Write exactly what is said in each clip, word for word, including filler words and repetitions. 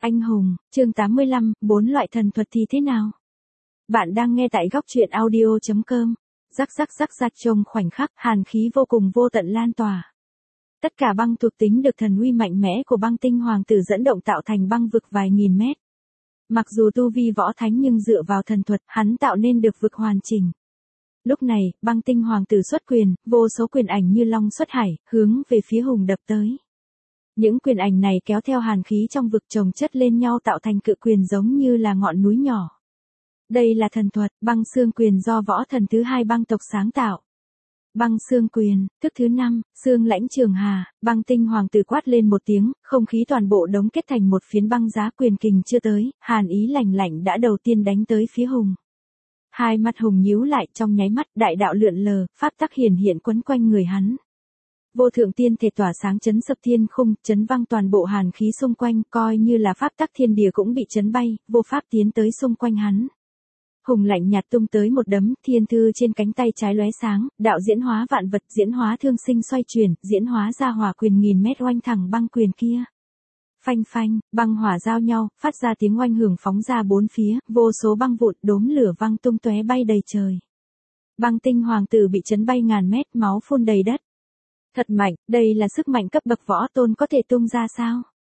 Anh hùng, chương tám mươi lăm, bốn loại thần thuật thì thế nào? Bạn đang nghe tại góc truyện audio chấm com. Rắc rắc rắc rắc trong khoảnh khắc, hàn khí vô cùng vô tận lan tỏa. Tất cả băng thuộc tính được thần uy mạnh mẽ của băng tinh hoàng tử dẫn động tạo thành băng vực vài nghìn mét. Mặc dù tu vi võ thánh nhưng dựa vào thần thuật, hắn tạo nên được vực hoàn chỉnh. Lúc này, băng tinh hoàng tử xuất quyền, vô số quyền ảnh như long xuất hải, hướng về phía Hùng đập tới. Những quyền ảnh này kéo theo hàn khí trong vực chồng chất lên nhau tạo thành cự quyền giống như là ngọn núi nhỏ. Đây là thần thuật, băng xương quyền do võ thần thứ hai băng tộc sáng tạo. Băng xương quyền, thức thứ năm, xương lãnh trường hà, băng tinh hoàng tử quát lên một tiếng, không khí toàn bộ đống kết thành một phiến băng giá quyền kình chưa tới, hàn ý lạnh lạnh đã đầu tiên đánh tới phía Hùng. Hai mắt Hùng nhíu lại trong nháy mắt, đại đạo lượn lờ, pháp tắc hiển hiện quấn quanh người hắn. Vô thượng tiên thể tỏa sáng chấn sập thiên khung, chấn văng toàn bộ hàn khí xung quanh, coi như là pháp tắc thiên địa cũng bị chấn bay, vô pháp tiến tới xung quanh hắn. Hùng lạnh nhạt tung tới một đấm, thiên thư trên cánh tay trái lóe sáng, đạo diễn hóa vạn vật, diễn hóa thương sinh xoay chuyển, diễn hóa ra hỏa quyền nghìn mét oanh thẳng băng quyền kia. Phanh phanh, băng hỏa giao nhau, phát ra tiếng oanh hưởng phóng ra bốn phía, vô số băng vụn đốm lửa văng tung tóe bay đầy trời. Băng tinh hoàng tử bị chấn bay ngàn mét, máu phun đầy đất. Thật mạnh, đây là sức mạnh cấp bậc võ tôn có thể tung ra sao?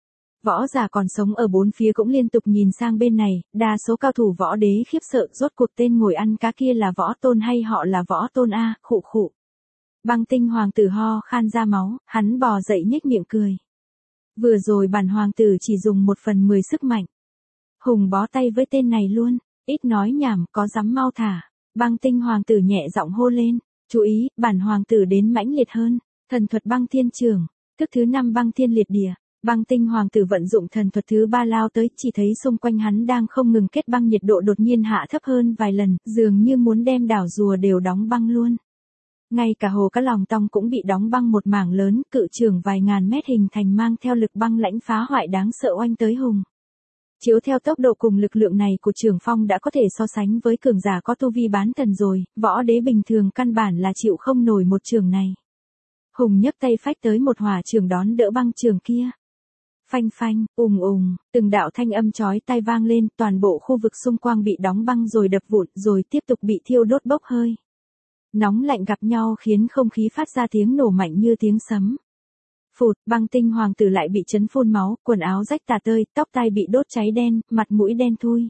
Võ giả còn sống ở bốn phía cũng liên tục nhìn sang bên này, đa số cao thủ võ đế khiếp sợ rốt cuộc tên ngồi ăn cá kia là võ tôn hay họ là võ tôn a, khụ khụ. Băng tinh hoàng tử ho khan ra máu, hắn bò dậy nhếch miệng cười. Vừa rồi bản hoàng tử chỉ dùng một phần mười sức mạnh. Hùng bó tay với tên này luôn, ít nói nhảm, có dám mau thả. Băng tinh hoàng tử nhẹ giọng hô lên, chú ý, bản hoàng tử đến mãnh liệt hơn. Thần thuật băng thiên trường, thức thứ năm băng thiên liệt địa, băng tinh hoàng tử vận dụng thần thuật thứ ba lao tới, chỉ thấy xung quanh hắn đang không ngừng kết băng, nhiệt độ đột nhiên hạ thấp hơn vài lần, dường như muốn đem đảo rùa đều đóng băng luôn. Ngay cả hồ cá lòng tong cũng bị đóng băng một mảng lớn, cự trường vài ngàn mét hình thành mang theo lực băng lãnh phá hoại đáng sợ oanh tới Hùng. Chiếu theo tốc độ cùng lực lượng này của Trường Phong đã có thể so sánh với cường giả có tu vi bán thần rồi, võ đế bình thường căn bản là chịu không nổi một trường này. Hùng nhấc tay phách tới một hỏa trường đón đỡ băng trường kia. Phanh phanh, ùng ùng, từng đạo thanh âm chói tai vang lên, toàn bộ khu vực xung quanh bị đóng băng rồi đập vụn, rồi tiếp tục bị thiêu đốt bốc hơi. Nóng lạnh gặp nhau khiến không khí phát ra tiếng nổ mạnh như tiếng sấm. Phụt, băng tinh hoàng tử lại bị chấn phun máu, quần áo rách tả tơi, tóc tai bị đốt cháy đen, mặt mũi đen thui.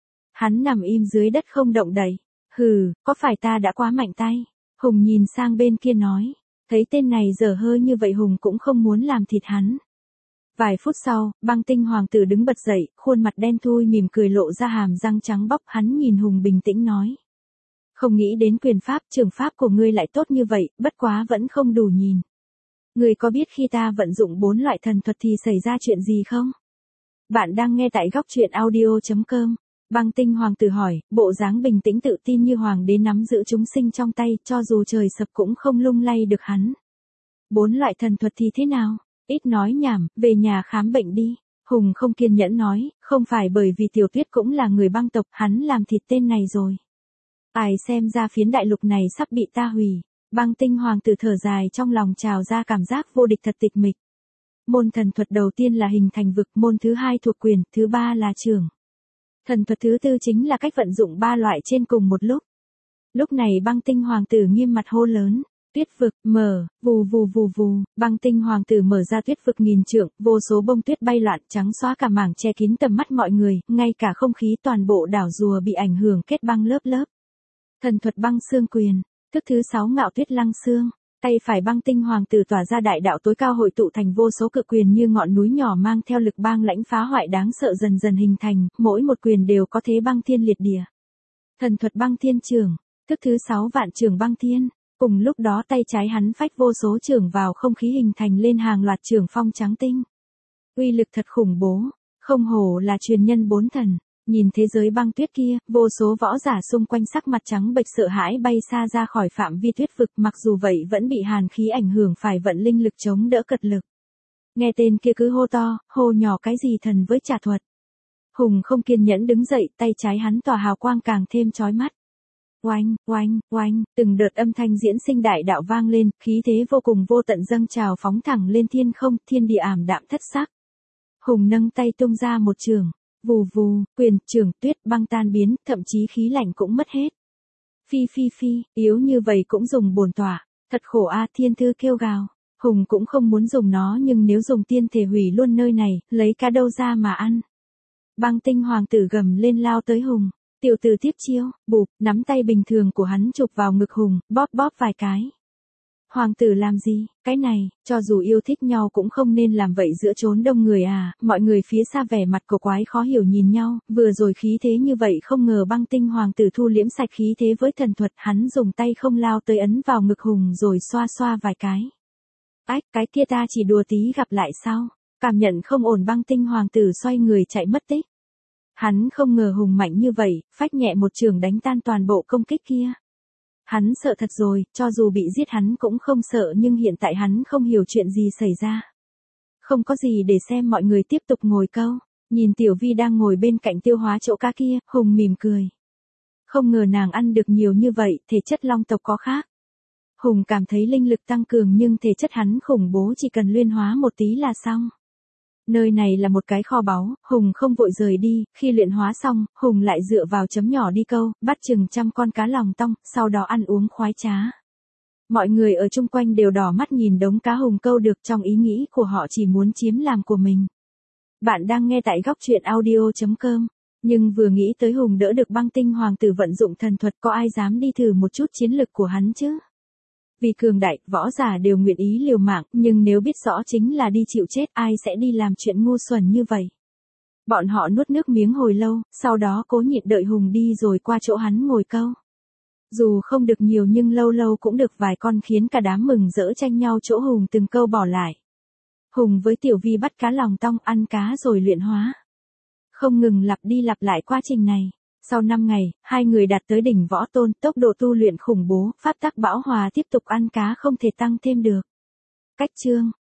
Hắn nằm im dưới đất không động đậy. Hừ, có phải ta đã quá mạnh tay? Hùng nhìn sang bên kia nói. Thấy tên này dở hơi như vậy Hùng cũng không muốn làm thịt hắn. Vài phút sau, băng tinh hoàng tử đứng bật dậy, khuôn mặt đen thui mỉm cười lộ ra hàm răng trắng bóc, hắn nhìn Hùng bình tĩnh nói. Không nghĩ đến quyền pháp, trường pháp của ngươi lại tốt như vậy, bất quá vẫn không đủ nhìn. Ngươi có biết khi ta vận dụng bốn loại thần thuật thì xảy ra chuyện gì không? Bạn đang nghe tại góc truyện audio chấm com. Băng tinh hoàng tử hỏi, bộ dáng bình tĩnh tự tin như hoàng đế nắm giữ chúng sinh trong tay, cho dù trời sập cũng không lung lay được hắn. Bốn loại thần thuật thì thế nào? Ít nói nhảm, về nhà khám bệnh đi. Hùng không kiên nhẫn nói, không phải bởi vì Tiểu Tuyết cũng là người băng tộc, hắn làm thịt tên này rồi. Ai xem ra phiến đại lục này sắp bị ta hủy. Băng tinh hoàng tử thở dài trong lòng trào ra cảm giác vô địch thật tịch mịch. Môn thần thuật đầu tiên là hình thành vực, môn thứ hai thuộc quyền, thứ ba là trường. Thần thuật thứ tư chính là cách vận dụng ba loại trên cùng một lúc. Lúc này băng tinh hoàng tử nghiêm mặt hô lớn. Tuyết vực, mở, vù vù vù vù, băng tinh hoàng tử mở ra tuyết vực nghìn trượng, vô số bông tuyết bay loạn trắng xóa cả mảng che kín tầm mắt mọi người, ngay cả không khí toàn bộ đảo rùa bị ảnh hưởng kết băng lớp lớp. Thần thuật băng xương quyền, thức thứ sáu ngạo tuyết lăng xương, tay phải băng tinh hoàng tử tỏa ra đại đạo tối cao hội tụ thành vô số cự quyền như ngọn núi nhỏ mang theo lực băng lãnh phá hoại đáng sợ dần dần hình thành, mỗi một quyền đều có thế băng thiên liệt địa. Thần thuật băng thiên trường, thức thứ sáu vạn trường băng thiên. Cùng lúc đó tay trái hắn phách vô số trường vào không khí hình thành lên hàng loạt trường phong trắng tinh. Uy lực thật khủng bố, không hổ là truyền nhân bốn thần. Nhìn thế giới băng tuyết kia, vô số võ giả xung quanh sắc mặt trắng bệch sợ hãi bay xa ra khỏi phạm vi tuyết vực, mặc dù vậy vẫn bị hàn khí ảnh hưởng phải vận linh lực chống đỡ cật lực. Nghe tên kia cứ hô to, hô nhỏ cái gì thần với trả thuật. Hùng không kiên nhẫn đứng dậy, tay trái hắn tỏa hào quang càng thêm chói mắt. Oanh, oanh, oanh, từng đợt âm thanh diễn sinh đại đạo vang lên, khí thế vô cùng vô tận dâng trào phóng thẳng lên thiên không, thiên địa ảm đạm thất sắc. Hùng nâng tay tung ra một trường. Vù vù, quyền, trường, tuyết băng tan biến, thậm chí khí lạnh cũng mất hết. Phi phi phi, yếu như vậy cũng dùng bổn tỏa. Thật khổ a, thiên thư kêu gào. Hùng cũng không muốn dùng nó nhưng nếu dùng tiên thể hủy luôn nơi này, lấy cá đâu ra mà ăn. Băng tinh hoàng tử gầm lên lao tới Hùng. Tiểu tử tiếp chiêu, bụp, nắm tay bình thường của hắn chụp vào ngực Hùng, bóp bóp vài cái. Hoàng tử làm gì, cái này, cho dù yêu thích nhau cũng không nên làm vậy giữa chốn đông người à, mọi người phía xa vẻ mặt cổ quái khó hiểu nhìn nhau, vừa rồi khí thế như vậy không ngờ băng tinh hoàng tử thu liễm sạch khí thế với thần thuật, hắn dùng tay không lao tới ấn vào ngực Hùng rồi xoa xoa vài cái. Ách, cái kia ta chỉ đùa tí gặp lại sau, cảm nhận không ổn băng tinh hoàng tử xoay người chạy mất tích. Hắn không ngờ Hùng mạnh như vậy, phách nhẹ một trường đánh tan toàn bộ công kích kia. Hắn sợ thật rồi, cho dù bị giết hắn cũng không sợ nhưng hiện tại hắn không hiểu chuyện gì xảy ra. Không có gì để xem mọi người tiếp tục ngồi câu, nhìn Tiểu Vi đang ngồi bên cạnh tiêu hóa chỗ cá kia, Hùng mỉm cười. Không ngờ nàng ăn được nhiều như vậy, thể chất long tộc có khác. Hùng cảm thấy linh lực tăng cường nhưng thể chất hắn khủng bố chỉ cần luyện hóa một tí là xong. Nơi này là một cái kho báu, Hùng không vội rời đi, khi luyện hóa xong, Hùng lại dựa vào chấm nhỏ đi câu, bắt chừng trăm con cá lòng tong, sau đó ăn uống khoái trá. Mọi người ở chung quanh đều đỏ mắt nhìn đống cá Hùng câu được trong ý nghĩ của họ chỉ muốn chiếm làm của mình. Bạn đang nghe tại góc truyện audio chấm com, nhưng vừa nghĩ tới Hùng đỡ được băng tinh hoàng tử vận dụng thần thuật có ai dám đi thử một chút chiến lực của hắn chứ? Vì cường đại, võ giả đều nguyện ý liều mạng, nhưng nếu biết rõ chính là đi chịu chết, ai sẽ đi làm chuyện ngu xuẩn như vậy? Bọn họ nuốt nước miếng hồi lâu, sau đó cố nhịn đợi Hùng đi rồi qua chỗ hắn ngồi câu. Dù không được nhiều nhưng lâu lâu cũng được vài con khiến cả đám mừng rỡ tranh nhau chỗ Hùng từng câu bỏ lại. Hùng với Tiểu Vi bắt cá lòng tong ăn cá rồi luyện hóa. Không ngừng lặp đi lặp lại quá trình này. Sau năm ngày, hai người đạt tới đỉnh võ tôn, tốc độ tu luyện khủng bố, pháp tắc bão hòa tiếp tục ăn cá không thể tăng thêm được. Cách chương